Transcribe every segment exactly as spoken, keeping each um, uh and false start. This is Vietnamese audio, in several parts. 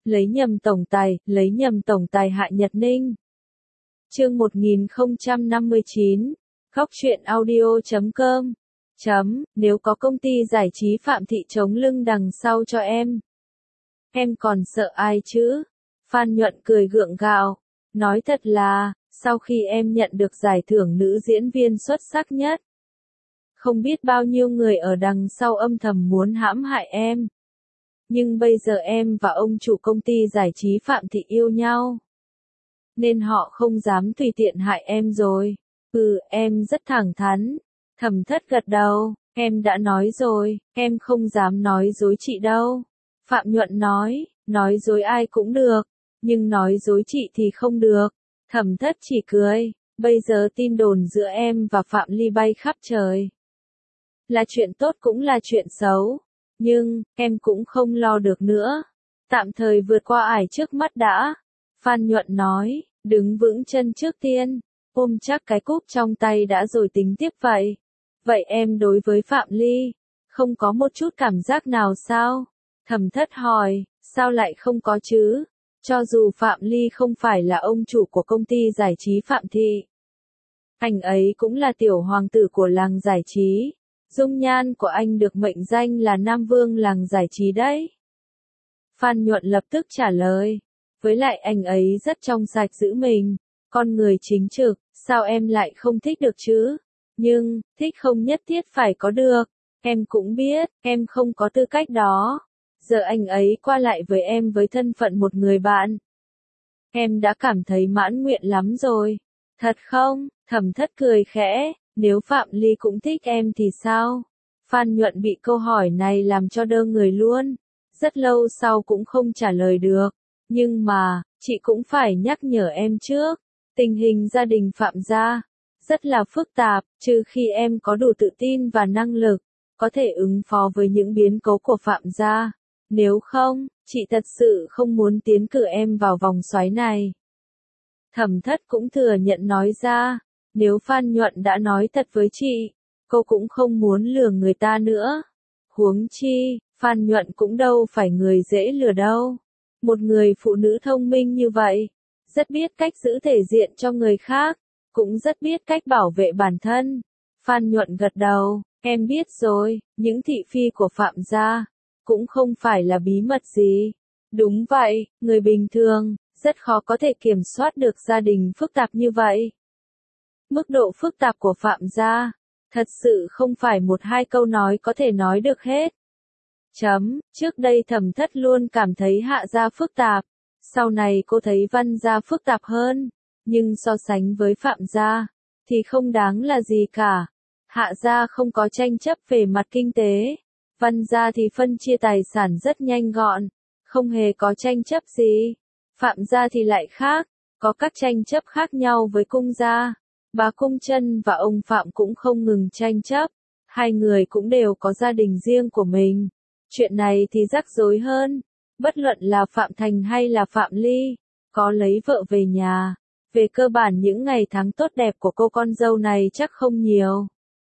lấy nhầm tổng tài, lấy nhầm tổng tài hại Nhật Ninh. Chương một nghìn không trăm năm mươi chín, góc truyện audio chấm com. Chấm, nếu có công ty giải trí Phạm Thị chống lưng đằng sau cho em. Em còn sợ ai chứ? Phan Nhuận cười gượng gạo, nói thật là, sau khi em nhận được giải thưởng nữ diễn viên xuất sắc nhất, không biết bao nhiêu người ở đằng sau âm thầm muốn hãm hại em. Nhưng bây giờ em và ông chủ công ty giải trí Phạm Thị yêu nhau, nên họ không dám tùy tiện hại em rồi. Ừ, em rất thẳng thắn. Thẩm Thất gật đầu, em đã nói rồi, em không dám nói dối chị đâu. Phạm Nhuận nói, nói dối ai cũng được, nhưng nói dối chị thì không được. Thẩm Thất chỉ cười, bây giờ tin đồn giữa em và Phạm Ly bay khắp trời. Là chuyện tốt cũng là chuyện xấu, nhưng, em cũng không lo được nữa. Tạm thời vượt qua ải trước mắt đã. Phan Nhuận nói, đứng vững chân trước tiên, ôm chắc cái cúp trong tay đã rồi tính tiếp vậy. Vậy em đối với Phạm Ly, không có một chút cảm giác nào sao? Thẩm Thất hỏi, sao lại không có chứ? Cho dù Phạm Ly không phải là ông chủ của công ty giải trí Phạm Thị, anh ấy cũng là tiểu hoàng tử của làng giải trí. Dung nhan của anh được mệnh danh là Nam Vương làng giải trí đấy. Phan Nhuận lập tức trả lời, với lại anh ấy rất trong sạch giữ mình, con người chính trực, sao em lại không thích được chứ? Nhưng, thích không nhất thiết phải có được, em cũng biết, em không có tư cách đó. Giờ anh ấy qua lại với em với thân phận một người bạn, em đã cảm thấy mãn nguyện lắm rồi. Thật không? Thẩm Thất cười khẽ, nếu Phạm Ly cũng thích em thì sao? Phan Nhuận bị câu hỏi này làm cho đơ người luôn, rất lâu sau cũng không trả lời được. Nhưng mà, chị cũng phải nhắc nhở em trước, tình hình gia đình Phạm gia rất là phức tạp, trừ khi em có đủ tự tin và năng lực, có thể ứng phó với những biến cố của Phạm gia. Nếu không, chị thật sự không muốn tiến cử em vào vòng xoáy này. Thẩm Thất cũng thừa nhận nói ra, nếu Phan Nhuận đã nói thật với chị, cô cũng không muốn lừa người ta nữa. Huống chi, Phan Nhuận cũng đâu phải người dễ lừa đâu. Một người phụ nữ thông minh như vậy, rất biết cách giữ thể diện cho người khác, cũng rất biết cách bảo vệ bản thân. Phan Nhuận gật đầu, em biết rồi, những thị phi của Phạm gia cũng không phải là bí mật gì. Đúng vậy, người bình thường rất khó có thể kiểm soát được gia đình phức tạp như vậy. Mức độ phức tạp của Phạm gia, thật sự không phải một hai câu nói có thể nói được hết. Chấm, trước đây Thẩm Thất luôn cảm thấy Hạ gia phức tạp, sau này cô thấy Văn gia phức tạp hơn, nhưng so sánh với Phạm gia, thì không đáng là gì cả. Hạ gia không có tranh chấp về mặt kinh tế, Văn gia thì phân chia tài sản rất nhanh gọn, không hề có tranh chấp gì. Phạm gia thì lại khác, có các tranh chấp khác nhau với Cung gia. Bà Cung Trân và ông Phạm cũng không ngừng tranh chấp, hai người cũng đều có gia đình riêng của mình. Chuyện này thì rắc rối hơn, bất luận là Phạm Thành hay là Phạm Ly, có lấy vợ về nhà, về cơ bản những ngày tháng tốt đẹp của cô con dâu này chắc không nhiều.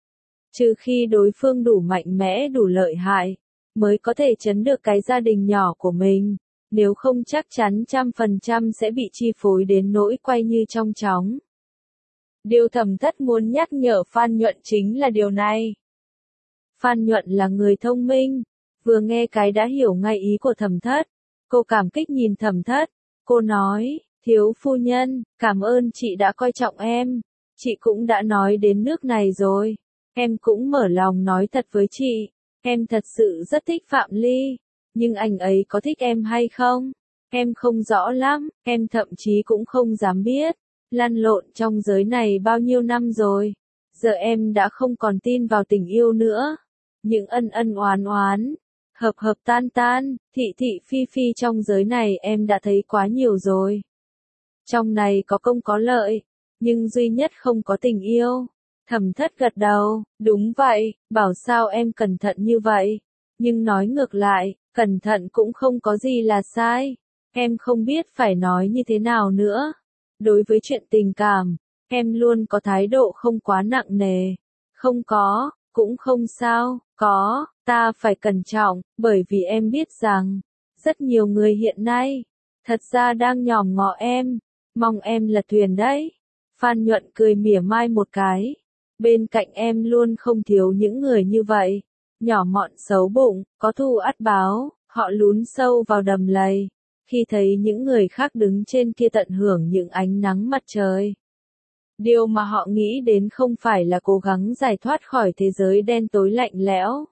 Trừ khi đối phương đủ mạnh mẽ đủ lợi hại, mới có thể chấn được cái gia đình nhỏ của mình, nếu không chắc chắn trăm phần trăm sẽ bị chi phối đến nỗi quay như trong chóng. Điều Thẩm Thất muốn nhắc nhở Phan Nhuận chính là điều này. Phan Nhuận là người thông minh, vừa nghe cái đã hiểu ngay ý của Thẩm Thất. Cô cảm kích nhìn Thẩm Thất, cô nói, thiếu phu nhân, cảm ơn chị đã coi trọng em, chị cũng đã nói đến nước này rồi, em cũng mở lòng nói thật với chị, em thật sự rất thích Phạm Ly, nhưng anh ấy có thích em hay không? Em không rõ lắm, em thậm chí cũng không dám biết. Lăn lộn trong giới này bao nhiêu năm rồi, giờ em đã không còn tin vào tình yêu nữa. Những ân ân oán oán, hợp hợp tan tan, thị thị phi phi trong giới này em đã thấy quá nhiều rồi. Trong này có công có lợi, nhưng duy nhất không có tình yêu. Thẩm Thất gật đầu, đúng vậy, bảo sao em cẩn thận như vậy. Nhưng nói ngược lại, cẩn thận cũng không có gì là sai. Em không biết phải nói như thế nào nữa. Đối với chuyện tình cảm, em luôn có thái độ không quá nặng nề. Không có, cũng không sao, có, ta phải cẩn trọng, bởi vì em biết rằng, Rất nhiều người hiện nay, thật ra đang nhòm ngó em, mong em lật thuyền đấy. Phan Nhuận cười mỉa mai một cái. Bên cạnh em luôn không thiếu những người như vậy. Nhỏ mọn xấu bụng, có thù ắt báo, họ lún sâu vào đầm lầy. Khi thấy những người khác đứng trên kia tận hưởng những ánh nắng mặt trời. Điều mà họ nghĩ đến không phải là cố gắng giải thoát khỏi thế giới đen tối lạnh lẽo,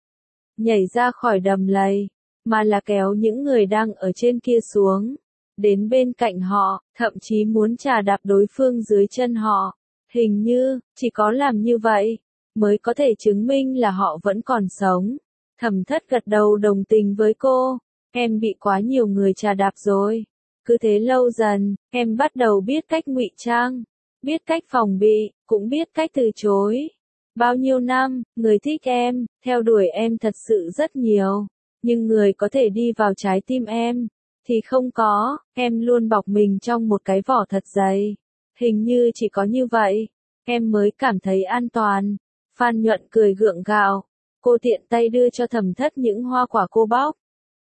nhảy ra khỏi đầm lầy, mà là kéo những người đang ở trên kia xuống, đến bên cạnh họ, thậm chí muốn chà đạp đối phương dưới chân họ. Hình như, chỉ có làm như vậy, mới có thể chứng minh là họ vẫn còn sống. Thẩm Thất gật đầu đồng tình với cô. Em bị quá nhiều người chà đạp rồi. Cứ thế lâu dần, em bắt đầu biết cách ngụy trang, biết cách phòng bị, cũng biết cách từ chối. Bao nhiêu năm, người thích em, theo đuổi em thật sự rất nhiều. Nhưng người có thể đi vào trái tim em, thì không có. Em luôn bọc mình trong một cái vỏ thật dày. Hình như chỉ có như vậy, em mới cảm thấy an toàn. Phan Nhuận cười gượng gạo. Cô tiện tay đưa cho Thẩm Thất những hoa quả cô bóc.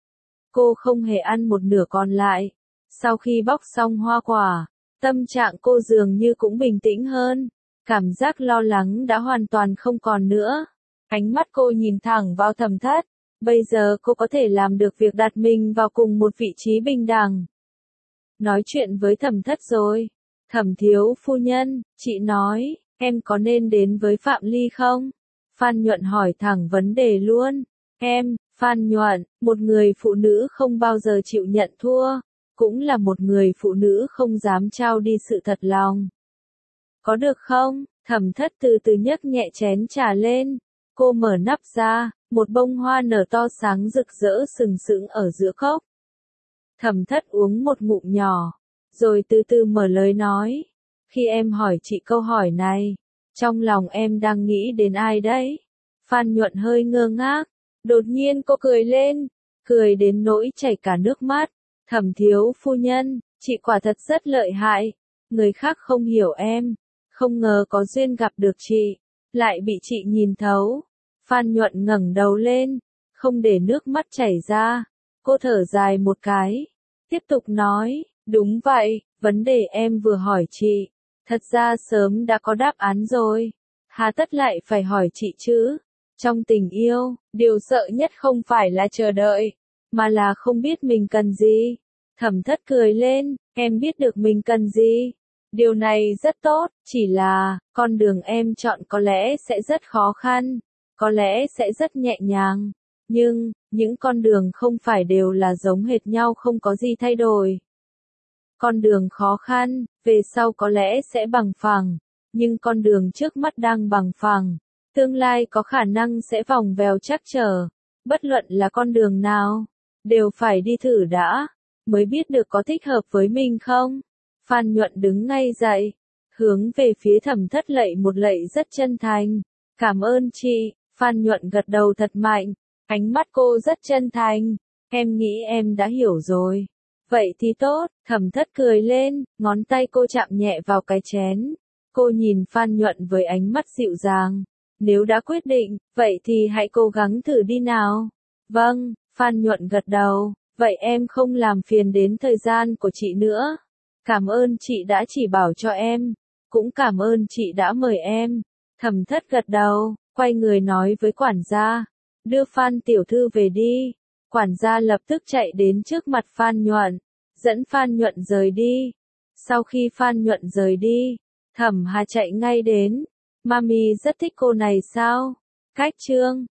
Cô không hề ăn một nửa còn lại. Sau khi bóc xong hoa quả, tâm trạng cô dường như cũng bình tĩnh hơn. Cảm giác lo lắng đã hoàn toàn không còn nữa. Ánh mắt cô nhìn thẳng vào Thẩm Thất. Bây giờ cô có thể làm được việc đặt mình vào cùng một vị trí bình đẳng. Nói chuyện với Thẩm Thất rồi. Thẩm thiếu phu nhân, chị nói, em có nên đến với Phạm Ly không? Phan Nhuận hỏi thẳng vấn đề luôn. Em, Phan Nhuận, một người phụ nữ không bao giờ chịu nhận thua, cũng là một người phụ nữ không dám trao đi sự thật lòng. Có được không? Thẩm Thất từ từ nhấc nhẹ chén trà lên. Cô mở nắp ra, một bông hoa nở to sáng rực rỡ sừng sững ở giữa cốc. Thẩm Thất uống một ngụm nhỏ, rồi từ từ mở lời nói. Khi em hỏi chị câu hỏi này, trong lòng em đang nghĩ đến ai đấy? Phan Nhuận hơi ngơ ngác. Đột nhiên cô cười lên, cười đến nỗi chảy cả nước mắt. Thẩm thiếu phu nhân, chị quả thật rất lợi hại. Người khác không hiểu em, không ngờ có duyên gặp được chị, lại bị chị nhìn thấu. Phan Nhuận ngẩng đầu lên, không để nước mắt chảy ra. Cô thở dài một cái, tiếp tục nói, đúng vậy, vấn đề em vừa hỏi chị, thật ra sớm đã có đáp án rồi. Hà tất lại phải hỏi chị chứ? Trong tình yêu, điều sợ nhất không phải là chờ đợi, mà là không biết mình cần gì. Thẩm Thất cười lên, em biết được mình cần gì. Điều này rất tốt, chỉ là, con đường em chọn có lẽ sẽ rất khó khăn, có lẽ sẽ rất nhẹ nhàng. Nhưng, những con đường không phải đều là giống hệt nhau, không có gì thay đổi. Con đường khó khăn, về sau có lẽ sẽ bằng phẳng, nhưng con đường trước mắt đang bằng phẳng. Tương lai có khả năng sẽ vòng vèo trắc trở. Bất luận là con đường nào, đều phải đi thử đã, mới biết được có thích hợp với mình không. Phan Nhuận đứng ngay dậy, hướng về phía Thẩm Thất lạy một lạy rất chân thành. Cảm ơn chị. Phan Nhuận gật đầu thật mạnh, ánh mắt cô rất chân thành. Em nghĩ em đã hiểu rồi. Vậy thì tốt. Thẩm Thất cười lên, ngón tay cô chạm nhẹ vào cái chén. Cô nhìn Phan Nhuận với ánh mắt dịu dàng. Nếu đã quyết định, vậy thì hãy cố gắng thử đi nào. Vâng, Phan Nhuận gật đầu. Vậy em không làm phiền đến thời gian của chị nữa. Cảm ơn chị đã chỉ bảo cho em. Cũng cảm ơn chị đã mời em. Thẩm Thất gật đầu, quay người nói với quản gia. Đưa Phan tiểu thư về đi. Quản gia lập tức chạy đến trước mặt Phan Nhuận, dẫn Phan Nhuận rời đi. Sau khi Phan Nhuận rời đi, Thẩm Hà chạy ngay đến. Mami rất thích cô này sao? Cách chương